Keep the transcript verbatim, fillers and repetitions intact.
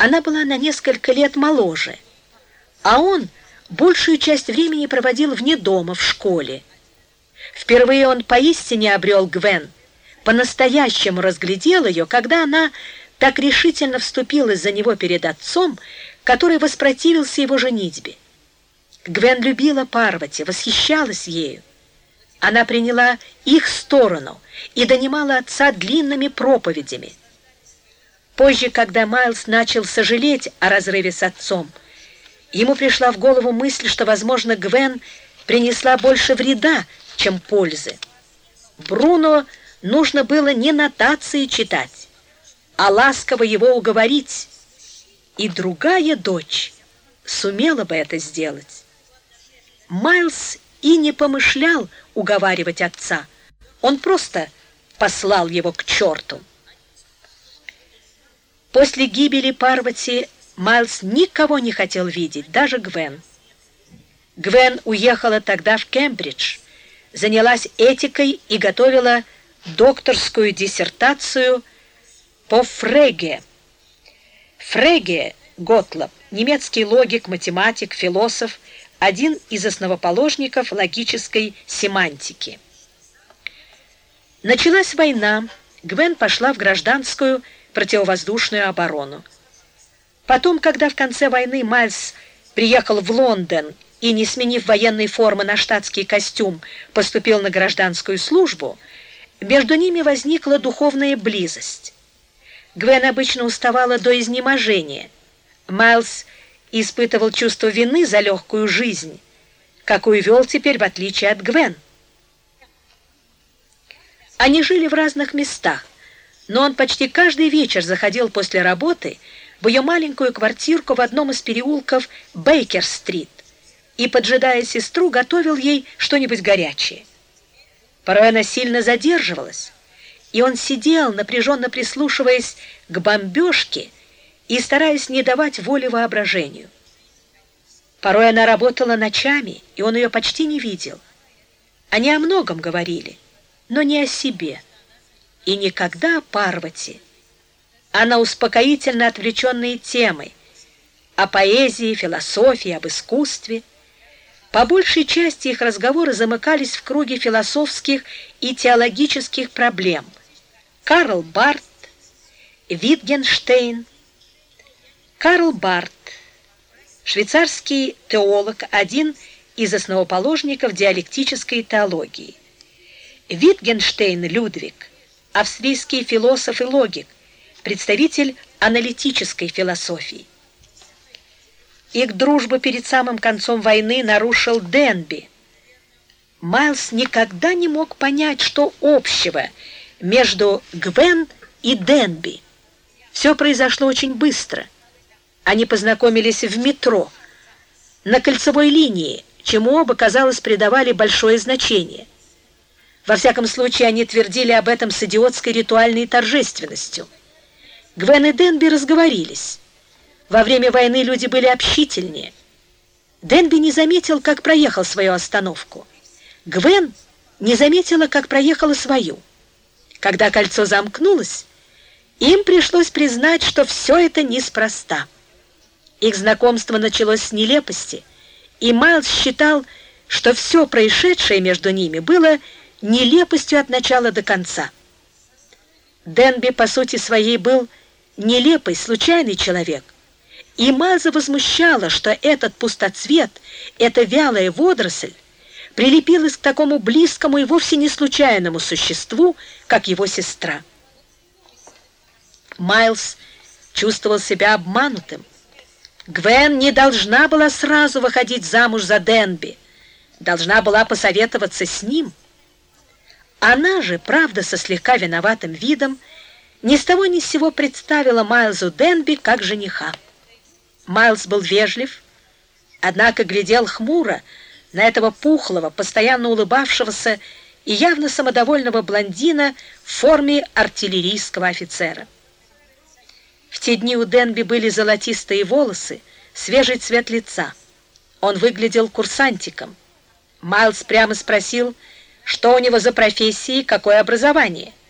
Она была на несколько лет моложе, а он большую часть времени проводил вне дома, в школе. Впервые он поистине обрел Гвен, по-настоящему разглядел ее, когда она так решительно вступилась за него перед отцом, который воспротивился его женитьбе. Гвен любила Парвати, восхищалась ею. Она приняла их сторону и донимала отца длинными проповедями. Позже, когда Майлз начал сожалеть о разрыве с отцом, ему пришла в голову мысль, что, возможно, Гвен принесла больше вреда, чем пользы. Бруно нужно было не нотации читать, а ласково его уговорить, и другая дочь сумела бы это сделать. Майлз и не помышлял уговаривать отца, он просто послал его к черту. После гибели Парвати Майлз никого не хотел видеть, даже Гвен. Гвен уехала тогда в Кембридж, занялась этикой и готовила докторскую диссертацию по Фреге. Фреге Готлоб, немецкий логик, математик, философ, один из основоположников логической семантики. Началась война, Гвен пошла в гражданскую противовоздушную оборону. Потом, когда в конце войны Майлз приехал в Лондон и, не сменив военной формы на штатский костюм, поступил на гражданскую службу, между ними возникла духовная близость. Гвен обычно уставала до изнеможения. Майлз испытывал чувство вины за легкую жизнь, какую вел теперь, в отличие от Гвен. Они жили в разных местах, но он почти каждый вечер заходил после работы в ее маленькую квартирку в одном из переулков Бейкер-стрит и, поджидая сестру, готовил ей что-нибудь горячее. Порой она сильно задерживалась, и он сидел, напряженно прислушиваясь к бомбежке и стараясь не давать воли воображению. Порой она работала ночами, и он ее почти не видел. Они о многом говорили, но не о себе, и никогда о Парвати, а на успокоительно отвлеченные темы, о поэзии, философии, об искусстве. По большей части их разговоры замыкались в круге философских и теологических проблем. Карл Барт, Витгенштейн. Карл Барт, швейцарский теолог, один из основоположников диалектической теологии. Витгенштейн Людвиг, австрийский философ и логик, представитель аналитической философии. Их дружбу перед самым концом войны нарушил Денби. Майлз никогда не мог понять, что общего между Гвен и Денби. Все произошло очень быстро. Они познакомились в метро, на кольцевой линии, чему оба, казалось, придавали большое значение. Во всяком случае, они твердили об этом с идиотской ритуальной торжественностью. Гвен и Денби разговорились. Во время войны люди были общительнее. Денби не заметил, как проехал свою остановку. Гвен не заметила, как проехала свою. Когда кольцо замкнулось, им пришлось признать, что все это неспроста. Их знакомство началось с нелепости, и Майлз считал, что все происшедшее между ними было нелепостью от начала до конца. Денби по сути своей был нелепый, случайный человек, и Майлза возмущало, что этот пустоцвет, эта вялая водоросль прилепилась к такому близкому и вовсе не случайному существу, как его сестра. Майлз чувствовал себя обманутым. Гвен не должна была сразу выходить замуж за Денби, должна была посоветоваться с ним. Она же, правда, со слегка виноватым видом, ни с того ни с сего представила Майлзу Денби как жениха. Майлз был вежлив, однако глядел хмуро на этого пухлого, постоянно улыбавшегося и явно самодовольного блондина в форме артиллерийского офицера. В те дни у Денби были золотистые волосы, свежий цвет лица. Он выглядел курсантиком. Майлз прямо спросил, что у него за профессия и какое образование.